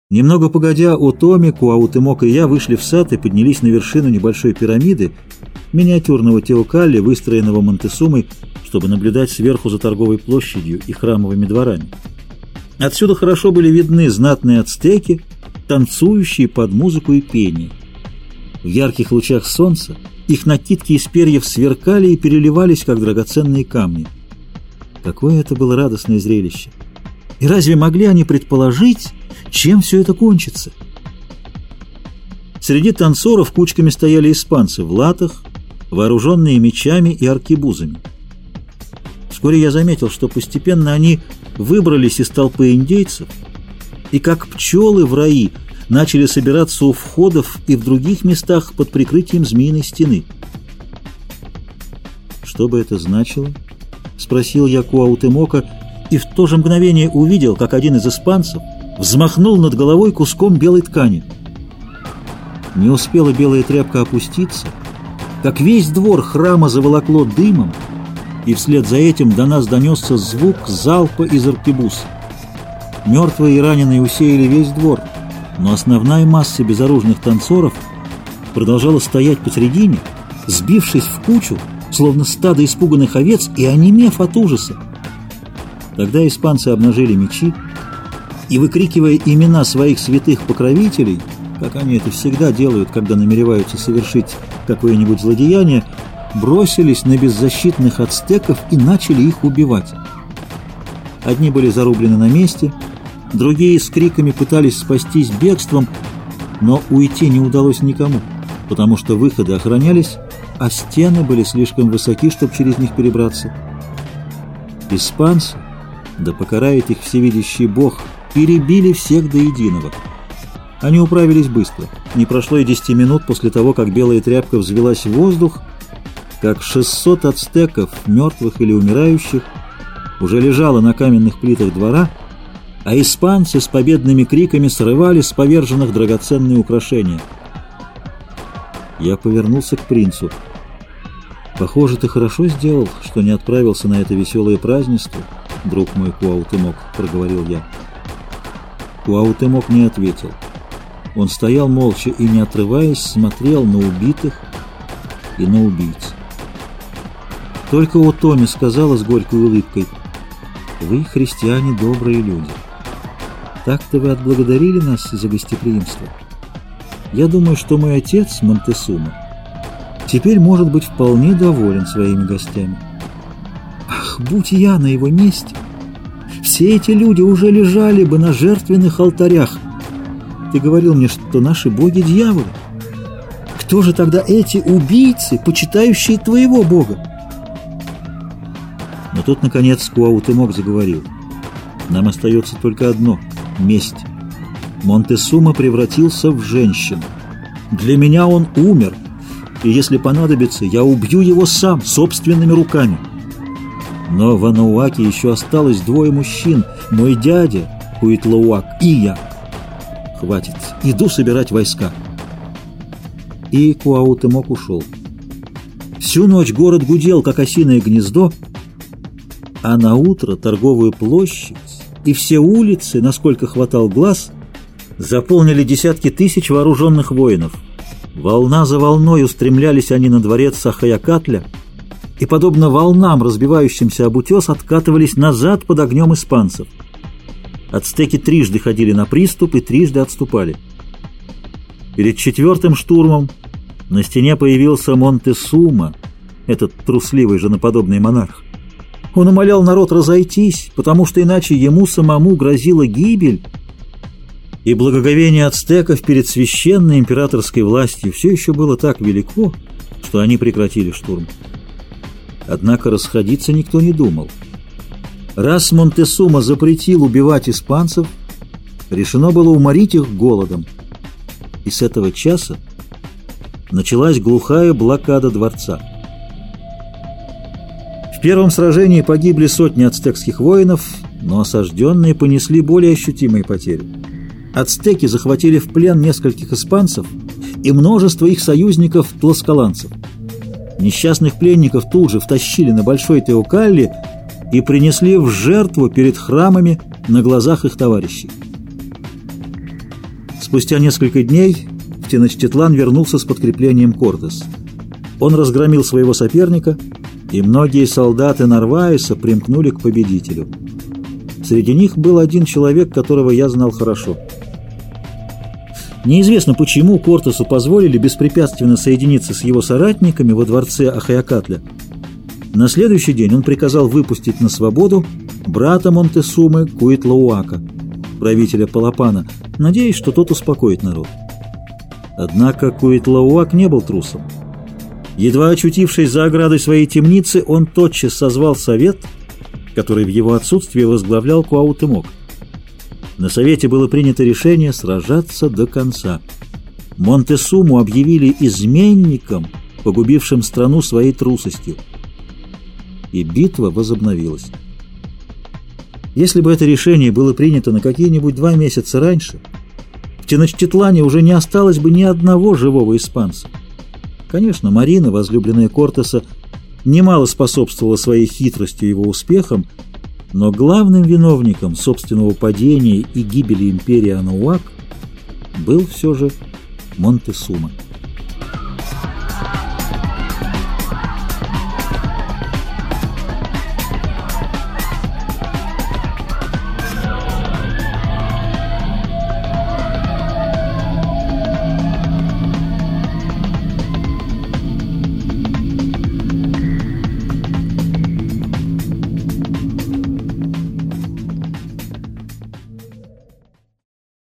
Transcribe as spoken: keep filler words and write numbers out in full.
Немного погодя, Отоми, Куаутемок и я вышли в сад и поднялись на вершину небольшой пирамиды, миниатюрного Теокалли, выстроенного Монтесумой, чтобы наблюдать сверху за торговой площадью и храмовыми дворами. Отсюда хорошо были видны знатные ацтеки, танцующие под музыку и пение. В ярких лучах солнца их накидки из перьев сверкали и переливались, как драгоценные камни. Какое это было радостное зрелище! И разве могли они предположить, чем все это кончится? Среди танцоров кучками стояли испанцы в латах, вооруженные мечами и аркебузами. Вскоре я заметил, что постепенно они выбрались из толпы индейцев и, как пчелы в раи, начали собираться у входов и в других местах под прикрытием змеиной стены. «Что бы это значило?» — спросил я Куаутемока, и в то же мгновение увидел, как один из испанцев взмахнул над головой куском белой ткани. Не успела белая тряпка опуститься, как весь двор храма заволокло дымом, и вслед за этим до нас донесся звук залпа из аркебуз. Мертвые и раненые усеяли весь двор, но основная масса безоружных танцоров продолжала стоять посредине, сбившись в кучу, словно стадо испуганных овец, и онемев от ужаса. Тогда испанцы обнажили мечи и, выкрикивая имена своих святых покровителей, как они это всегда делают, когда намереваются совершить какое-нибудь злодеяние, бросились на беззащитных ацтеков и начали их убивать. Одни были зарублены на месте, другие с криками пытались спастись бегством, но уйти не удалось никому, потому что выходы охранялись, а стены были слишком высоки, чтобы через них перебраться. Испанцы, да покарает их всевидящий Бог, перебили всех до единого. Они управились быстро. Не прошло и десяти минут после того, как белая тряпка взвелась в воздух, как шестьсот ацтеков, мертвых или умирающих, уже лежало на каменных плитах двора, а испанцы с победными криками срывали с поверженных драгоценные украшения. Я повернулся к принцу. «Похоже, ты хорошо сделал, что не отправился на это веселое празднество, друг мой Куаутемок», — проговорил я. Куаутемок не ответил. Он стоял молча и, не отрываясь, смотрел на убитых и на убийц. Только Отоми сказала с горькой улыбкой: «Вы, христиане, добрые люди. Так-то вы отблагодарили нас за гостеприимство. Я думаю, что мой отец, Монтесума, теперь может быть вполне доволен своими гостями. Ах, будь я на его месте, все эти люди уже лежали бы на жертвенных алтарях. Ты говорил мне, что наши боги — дьяволы. Кто же тогда эти убийцы, почитающие твоего бога?» Но тут, наконец, Куаутемок заговорил. «Нам остается только одно — месть. Монтесума превратился в женщину. Для меня он умер, и если понадобится, я убью его сам, собственными руками. Но в Анауаке еще осталось двое мужчин, мой дядя Куитлауак и я. Хватит, иду собирать войска». И Куаутемок ушел. Всю ночь город гудел, как осиное гнездо, а на утро торговую площадь и все улицы, насколько хватал глаз, заполнили десятки тысяч вооруженных воинов. Волна за волной устремлялись они на дворец Сахаякатля и, подобно волнам, разбивающимся об утес, откатывались назад под огнем испанцев. Ацтеки трижды ходили на приступ и трижды отступали. Перед четвертым штурмом на стене появился Монтесума, этот трусливый женоподобный монарх. Он умолял народ разойтись, потому что иначе ему самому грозила гибель, и благоговение ацтеков перед священной императорской властью все еще было так велико, что они прекратили штурм. Однако расходиться никто не думал. Раз Монтесума запретил убивать испанцев, решено было уморить их голодом, и с этого часа началась глухая блокада дворца. В первом сражении погибли сотни ацтекских воинов, но осажденные понесли более ощутимые потери. Ацтеки захватили в плен нескольких испанцев и множество их союзников-тласкаланцев. Несчастных пленников тут же втащили на Большой Теокалли и принесли в жертву перед храмами на глазах их товарищей. Спустя несколько дней в Теночтитлан вернулся с подкреплением Кортес. Он разгромил своего соперника, и многие солдаты Нарваеса примкнули к победителю. Среди них был один человек, которого я знал хорошо. Неизвестно, почему Кортесу позволили беспрепятственно соединиться с его соратниками во дворце Ахайакатля. На следующий день он приказал выпустить на свободу брата Монтесумы Куитлауака, правителя Палапана, надеясь, что тот успокоит народ. Однако Куитлауак не был трусом. Едва очутившись за оградой своей темницы, он тотчас созвал совет, который в его отсутствие возглавлял Куаутемок. На совете было принято решение сражаться до конца. Монтесуму объявили изменником, погубившим страну своей трусостью. И битва возобновилась. Если бы это решение было принято на какие-нибудь два месяца раньше, в Теночтитлане уже не осталось бы ни одного живого испанца. Конечно, Марина, возлюбленная Кортеса, немало способствовала своей хитростью его успехам, но главным виновником собственного падения и гибели империи Анауак был все же Монтесума.